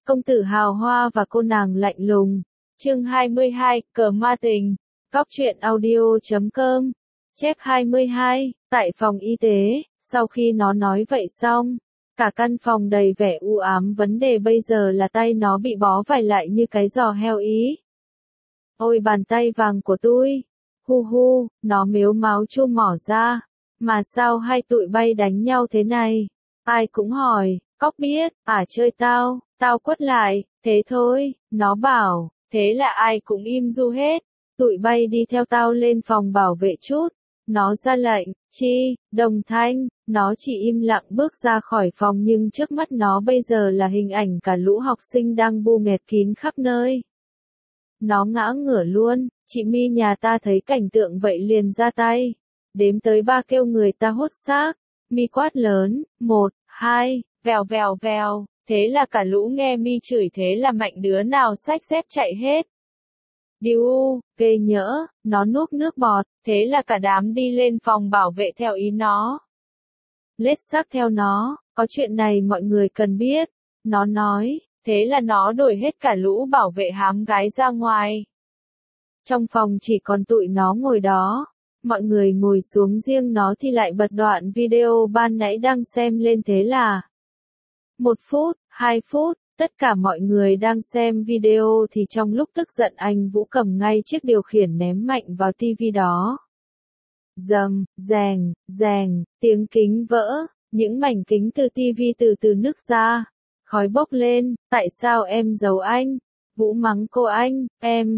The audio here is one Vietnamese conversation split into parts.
công tử hào hoa và cô nàng lạnh lùng. Chương 22, cờ ma tình. Góc truyện audio.com. Chép 22, tại phòng y tế, sau khi nó nói vậy xong, cả căn phòng đầy vẻ u ám, vấn đề bây giờ là tay nó bị bó vải lại như cái giò heo ý. Ôi bàn tay vàng của tôi, hu hu, nó mếu máo chu mỏ ra, mà sao hai tụi bay đánh nhau thế này? Ai cũng hỏi, Cóc biết, chơi tao quất lại, thế thôi, nó bảo, thế là ai cũng im ru hết, tụi bay đi theo tao lên phòng bảo vệ chút. Nó ra lệnh, chi, Đồng Thanh, nó chỉ im lặng bước ra khỏi phòng nhưng trước mắt nó bây giờ là hình ảnh cả lũ học sinh đang bu nghẹt kín khắp nơi. Nó ngã ngửa luôn, chị My nhà ta thấy cảnh tượng vậy liền ra tay. Đếm tới 3 kêu người ta hốt xác. My quát lớn, 1, 2, vèo vèo vèo, thế là cả lũ nghe My chửi thế là mạnh đứa nào xách dép chạy hết. Điu u, ghê nhỡ, nó nuốt nước bọt, thế là cả đám đi lên phòng bảo vệ theo ý nó. Lết xác theo nó, có chuyện này mọi người cần biết. Nó nói, thế là nó đuổi hết cả lũ bảo vệ hám gái ra ngoài. Trong phòng chỉ còn tụi nó ngồi đó. Mọi người ngồi xuống riêng nó thì lại bật đoạn video ban nãy đang xem lên thế là 1 phút, 2 phút, tất cả mọi người đang xem video thì trong lúc tức giận anh Vũ cầm ngay chiếc điều khiển ném mạnh vào tivi đó. Rầm, rèng, rèng, tiếng kính vỡ, những mảnh kính từ tivi từ từ nứt ra, khói bốc lên, tại sao em giấu anh? Vũ mắng cô anh,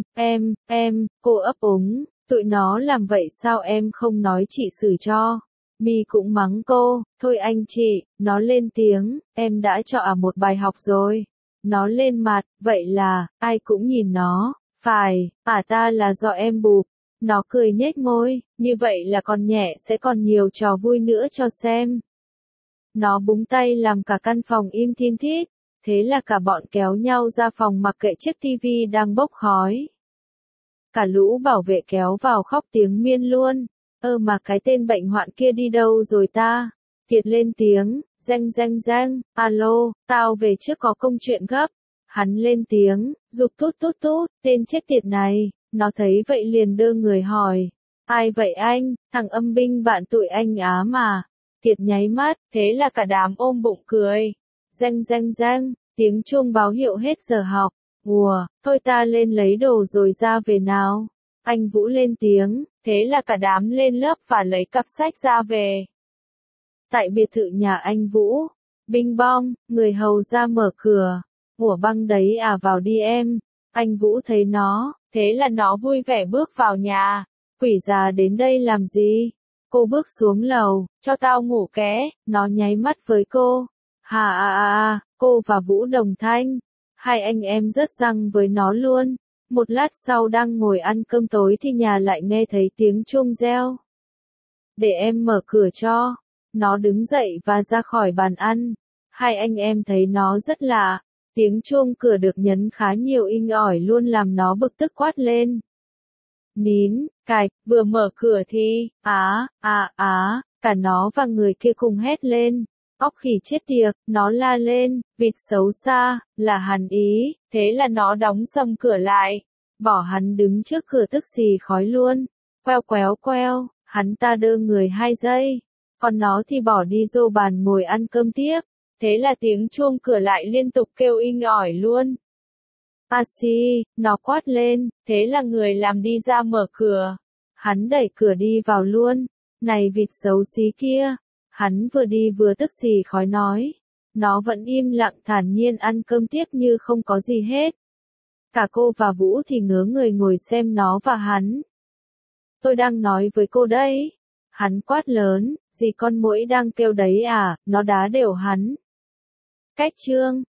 cô ấp úng. Tụi nó làm vậy sao em không nói chị xử cho. My cũng mắng cô, thôi anh chị, nó lên tiếng, em đã cho một bài học rồi. Nó lên mặt, vậy là, ai cũng nhìn nó, phải, ta là do em bụp. Nó cười nhếch môi, như vậy là con nhẹ sẽ còn nhiều trò vui nữa cho xem. Nó búng tay làm cả căn phòng im thin thít, thế là cả bọn kéo nhau ra phòng mặc kệ chiếc tivi đang bốc khói. Cả lũ bảo vệ kéo vào khóc tiếng miên luôn. Mà cái tên bệnh hoạn kia đi đâu rồi ta? Thiệt lên tiếng, reng, alo, tao về trước có công chuyện gấp. Hắn lên tiếng, giục tút, tên chết tiệt này. Nó thấy vậy liền đơ người hỏi. Ai vậy anh, thằng âm binh bạn tụi anh á mà. Thiệt nháy mắt, thế là cả đám ôm bụng cười. Reng, tiếng chuông báo hiệu hết giờ học. Ùa, thôi ta lên lấy đồ rồi ra về nào. Anh Vũ lên tiếng, thế là cả đám lên lớp và lấy cặp sách ra về. Tại biệt thự nhà anh Vũ, bing bong, người hầu ra mở cửa. Ủa băng đấy vào đi em. Anh Vũ thấy nó, thế là nó vui vẻ bước vào nhà. Quỷ già đến đây làm gì? Cô bước xuống lầu, cho tao ngủ ké, nó nháy mắt với cô. Cô và Vũ Đồng Thanh. Hai anh em rớt răng với nó luôn. Một lát sau đang ngồi ăn cơm tối thì nhà lại nghe thấy tiếng chuông reo. Để em mở cửa cho. Nó đứng dậy và ra khỏi bàn ăn. Hai anh em thấy nó rất lạ. Tiếng chuông cửa được nhấn khá nhiều inh ỏi luôn làm nó bực tức quát lên. Nín, cạch, vừa mở cửa thì, cả nó và người kia cùng hét lên. Óc khỉ chết tiệt, nó la lên, vịt xấu xa, là hắn ý, thế là nó đóng sầm cửa lại, bỏ hắn đứng trước cửa tức xì khói luôn, queo, hắn ta đơ người 2 giây, còn nó thì bỏ đi vô bàn ngồi ăn cơm tiếp, thế là tiếng chuông cửa lại liên tục kêu inh ỏi luôn. Nó quát lên, thế là người làm đi ra mở cửa, hắn đẩy cửa đi vào luôn, này vịt xấu xí kia. Hắn vừa đi vừa tức xì khói nói. Nó vẫn im lặng thản nhiên ăn cơm tiếp như không có gì hết. Cả cô và Vũ thì ngớ người ngồi xem nó và hắn. Tôi đang nói với cô đấy. Hắn quát lớn, gì con muỗi đang kêu đấy nó đá đều hắn. Cách chương.